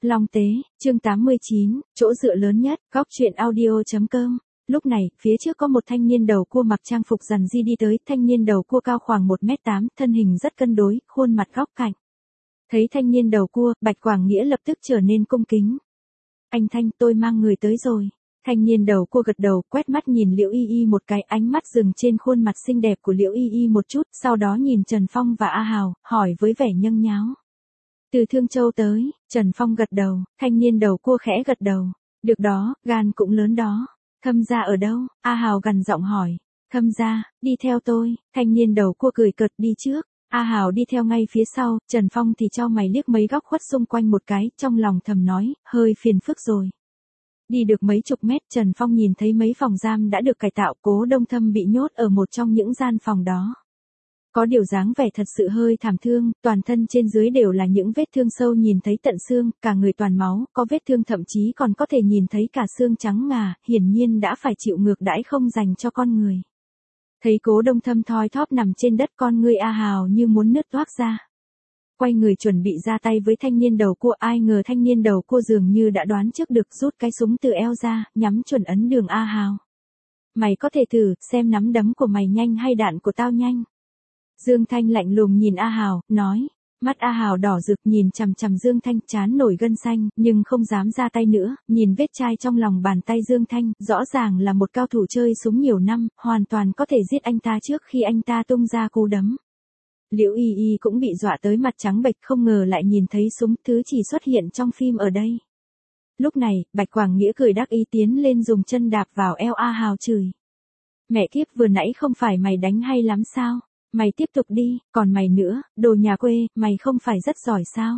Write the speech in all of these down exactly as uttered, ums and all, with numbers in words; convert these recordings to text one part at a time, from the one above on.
Long Tế, chương tám mươi chín, chỗ dựa lớn nhất, góc truyện audio chấm com. Lúc này, phía trước có một thanh niên đầu cua mặc trang phục rằn di đi tới, thanh niên đầu cua cao khoảng một mét tám, thân hình rất cân đối, khuôn mặt góc cạnh. Thấy thanh niên đầu cua, Bạch Quảng Nghĩa lập tức trở nên cung kính. Anh Thanh, tôi mang người tới rồi. Thanh niên đầu cua gật đầu, quét mắt nhìn Liễu Y Y một cái, ánh mắt dừng trên khuôn mặt xinh đẹp của Liễu Y Y một chút, sau đó nhìn Trần Phong và A Hào, hỏi với vẻ nhâng nháo. Từ Thương Châu tới, Trần Phong gật đầu, thanh niên đầu cua khẽ gật đầu. Được đó, gan cũng lớn đó. Thâm gia ở đâu? A Hào gằn giọng hỏi. Thâm gia, đi theo tôi. Thanh niên đầu cua cười cợt đi trước. A Hào đi theo ngay phía sau, Trần Phong thì chau mày liếc mấy góc khuất xung quanh một cái, trong lòng thầm nói, hơi phiền phức rồi. Đi được mấy chục mét, Trần Phong nhìn thấy mấy phòng giam đã được cải tạo, Cố Đông Thâm bị nhốt ở một trong những gian phòng đó. Có điều dáng vẻ thật sự hơi thảm thương, toàn thân trên dưới đều là những vết thương sâu nhìn thấy tận xương, cả người toàn máu, có vết thương thậm chí còn có thể nhìn thấy cả xương trắng ngà, hiển nhiên đã phải chịu ngược đãi không dành cho con người. Thấy Cố Đông Thâm thoi thóp nằm trên đất, con ngươi A Hào như muốn nứt toác ra. Quay người chuẩn bị ra tay với thanh niên đầu cua, ai ngờ thanh niên đầu cua dường như đã đoán trước được, rút cái súng từ eo ra, nhắm chuẩn ấn đường A Hào. Mày có thể thử, xem nắm đấm của mày nhanh hay đạn của tao nhanh. Dương Thanh lạnh lùng nhìn A Hào, nói. Mắt A Hào đỏ rực nhìn chằm chằm Dương Thanh, trán nổi gân xanh, nhưng không dám ra tay nữa, nhìn vết chai trong lòng bàn tay Dương Thanh, rõ ràng là một cao thủ chơi súng nhiều năm, hoàn toàn có thể giết anh ta trước khi anh ta tung ra cú đấm. Liễu Y Y cũng bị dọa tới mặt trắng bệch, không ngờ lại nhìn thấy súng, thứ chỉ xuất hiện trong phim ở đây. Lúc này, Bạch Quảng Nghĩa cười đắc ý tiến lên dùng chân đạp vào eo A Hào chửi. Mẹ kiếp, vừa nãy không phải mày đánh hay lắm sao? Mày tiếp tục đi, còn mày nữa, đồ nhà quê, mày không phải rất giỏi sao?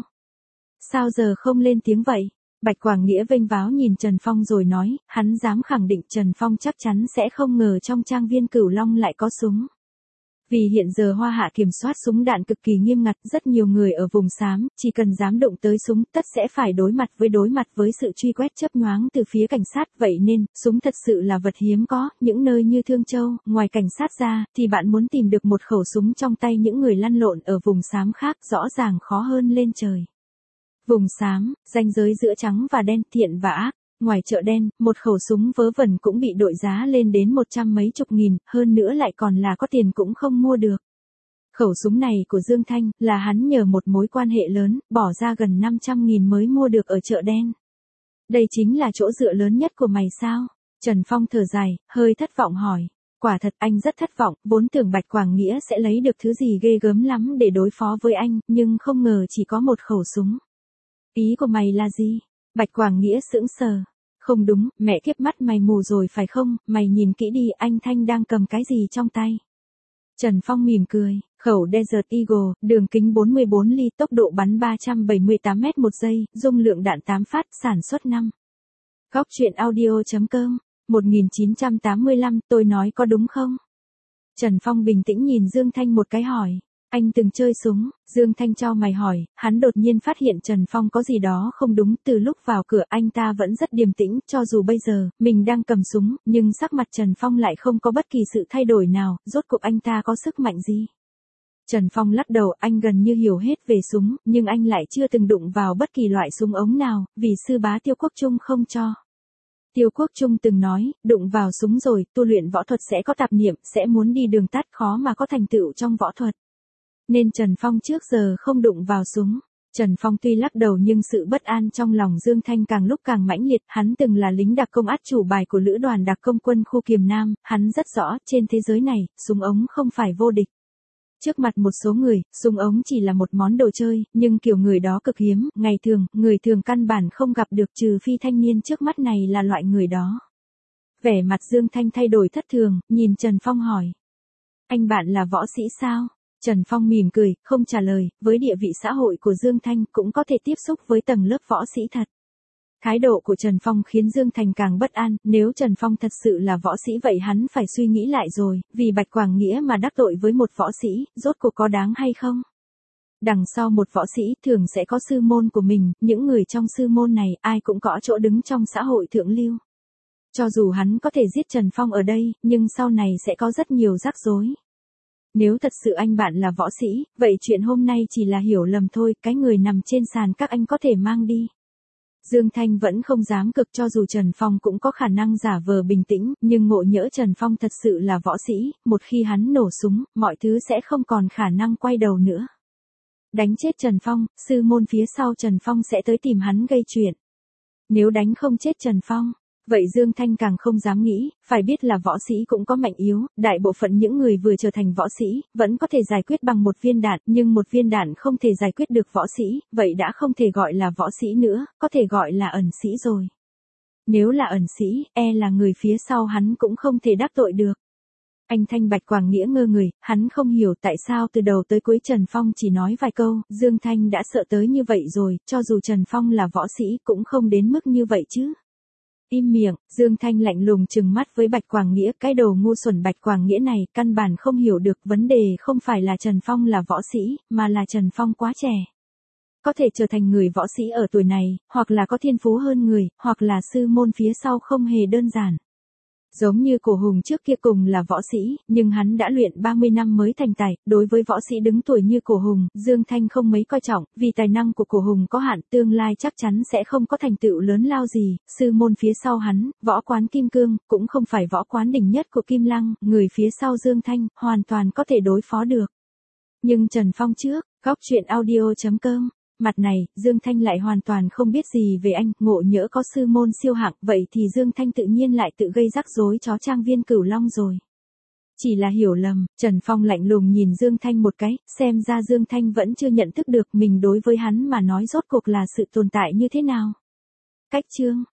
Sao giờ không lên tiếng vậy? Bạch Quảng Nghĩa vênh váo nhìn Trần Phong rồi nói, hắn dám khẳng định Trần Phong chắc chắn sẽ không ngờ trong trang viên Cửu Long lại có súng. Vì hiện giờ Hoa Hạ kiểm soát súng đạn cực kỳ nghiêm ngặt, rất nhiều người ở vùng xám, chỉ cần dám động tới súng, tất sẽ phải đối mặt với đối mặt với sự truy quét chớp nhoáng từ phía cảnh sát, vậy nên, súng thật sự là vật hiếm có, những nơi như Thương Châu, ngoài cảnh sát ra, thì bạn muốn tìm được một khẩu súng trong tay những người lăn lộn ở vùng xám khác, rõ ràng khó hơn lên trời. Vùng xám, ranh giới giữa trắng và đen, thiện và ác. Ngoài chợ đen, một khẩu súng vớ vẩn cũng bị đội giá lên đến một trăm mấy chục nghìn, hơn nữa lại còn là có tiền cũng không mua được. Khẩu súng này của Dương Thanh, là hắn nhờ một mối quan hệ lớn, bỏ ra gần năm trăm nghìn mới mua được ở chợ đen. Đây chính là chỗ dựa lớn nhất của mày sao? Trần Phong thở dài, hơi thất vọng hỏi. Quả thật anh rất thất vọng, vốn tưởng Bạch Quảng Nghĩa sẽ lấy được thứ gì ghê gớm lắm để đối phó với anh, nhưng không ngờ chỉ có một khẩu súng. Ý của mày là gì? Bạch Quảng Nghĩa sững sờ. Không đúng, mẹ kiếp, mắt mày mù rồi phải không, mày nhìn kỹ đi, anh Thanh đang cầm cái gì trong tay. Trần Phong mỉm cười, khẩu Desert Eagle, đường kính bốn mươi bốn ly, tốc độ bắn ba trăm bảy mươi tám mét một giây, dung lượng đạn tám phát, sản xuất năm. Góc truyện audio chấm com, một nghìn chín trăm tám mươi lăm, tôi nói có đúng không? Trần Phong bình tĩnh nhìn Dương Thanh một cái hỏi. Anh từng chơi súng? Dương Thanh cho mày hỏi, hắn đột nhiên phát hiện Trần Phong có gì đó không đúng, từ lúc vào cửa anh ta vẫn rất điềm tĩnh, cho dù bây giờ, mình đang cầm súng, nhưng sắc mặt Trần Phong lại không có bất kỳ sự thay đổi nào, rốt cuộc anh ta có sức mạnh gì? Trần Phong lắc đầu, anh gần như hiểu hết về súng, nhưng anh lại chưa từng đụng vào bất kỳ loại súng ống nào, vì sư bá Tiêu Quốc Trung không cho. Tiêu Quốc Trung từng nói, đụng vào súng rồi, tu luyện võ thuật sẽ có tạp niệm, sẽ muốn đi đường tắt, khó mà có thành tựu trong võ thuật. Nên Trần Phong trước giờ không đụng vào súng. Trần Phong tuy lắc đầu nhưng sự bất an trong lòng Dương Thanh càng lúc càng mãnh liệt, hắn từng là lính đặc công át chủ bài của lữ đoàn đặc công quân khu Kiềm Nam, hắn rất rõ, trên thế giới này, súng ống không phải vô địch. Trước mặt một số người, súng ống chỉ là một món đồ chơi, nhưng kiểu người đó cực hiếm, ngày thường, người thường căn bản không gặp được, trừ phi thanh niên trước mắt này là loại người đó. Vẻ mặt Dương Thanh thay đổi thất thường, nhìn Trần Phong hỏi. Anh bạn là võ sĩ sao? Trần Phong mỉm cười, không trả lời, với địa vị xã hội của Dương Thanh cũng có thể tiếp xúc với tầng lớp võ sĩ thật. Thái độ của Trần Phong khiến Dương Thành càng bất an, nếu Trần Phong thật sự là võ sĩ vậy hắn phải suy nghĩ lại rồi, vì Bạch Quảng Nghĩa mà đắc tội với một võ sĩ, rốt cuộc có đáng hay không? Đằng sau một võ sĩ thường sẽ có sư môn của mình, những người trong sư môn này ai cũng có chỗ đứng trong xã hội thượng lưu. Cho dù hắn có thể giết Trần Phong ở đây, nhưng sau này sẽ có rất nhiều rắc rối. Nếu thật sự anh bạn là võ sĩ, vậy chuyện hôm nay chỉ là hiểu lầm thôi, cái người nằm trên sàn các anh có thể mang đi. Dương Thanh vẫn không dám cực cho dù Trần Phong cũng có khả năng giả vờ bình tĩnh, nhưng ngộ nhỡ Trần Phong thật sự là võ sĩ, một khi hắn nổ súng, mọi thứ sẽ không còn khả năng quay đầu nữa. Đánh chết Trần Phong, sư môn phía sau Trần Phong sẽ tới tìm hắn gây chuyện. Nếu đánh không chết Trần Phong, vậy Dương Thanh càng không dám nghĩ, phải biết là võ sĩ cũng có mạnh yếu, đại bộ phận những người vừa trở thành võ sĩ, vẫn có thể giải quyết bằng một viên đạn, nhưng một viên đạn không thể giải quyết được võ sĩ, vậy đã không thể gọi là võ sĩ nữa, có thể gọi là ẩn sĩ rồi. Nếu là ẩn sĩ, e là người phía sau hắn cũng không thể đắc tội được. Anh Thanh Bạch Quảng Nghĩa ngơ người, hắn không hiểu tại sao từ đầu tới cuối Trần Phong chỉ nói vài câu, Dương Thanh đã sợ tới như vậy rồi, cho dù Trần Phong là võ sĩ cũng không đến mức như vậy chứ. Im miệng, Dương Thanh lạnh lùng trừng mắt với Bạch Quảng Nghĩa, cái đồ ngu xuẩn Bạch Quảng Nghĩa này, căn bản không hiểu được vấn đề không phải là Trần Phong là võ sĩ, mà là Trần Phong quá trẻ. Có thể trở thành người võ sĩ ở tuổi này, hoặc là có thiên phú hơn người, hoặc là sư môn phía sau không hề đơn giản. Giống như Cổ Hùng trước kia cùng là võ sĩ, nhưng hắn đã luyện ba mươi năm mới thành tài, đối với võ sĩ đứng tuổi như Cổ Hùng, Dương Thanh không mấy coi trọng, vì tài năng của Cổ Hùng có hạn, tương lai chắc chắn sẽ không có thành tựu lớn lao gì, sư môn phía sau hắn, võ quán Kim Cương, cũng không phải võ quán đỉnh nhất của Kim Lăng, người phía sau Dương Thanh, hoàn toàn có thể đối phó được. Nhưng Trần Phong trước, góc truyện audio chấm com. Mặt này, Dương Thanh lại hoàn toàn không biết gì về anh, ngộ nhỡ có sư môn siêu hạng, vậy thì Dương Thanh tự nhiên lại tự gây rắc rối chó trang viên Cửu Long rồi. Chỉ là hiểu lầm, Trần Phong lạnh lùng nhìn Dương Thanh một cái, xem ra Dương Thanh vẫn chưa nhận thức được mình đối với hắn mà nói rốt cuộc là sự tồn tại như thế nào. Cách chương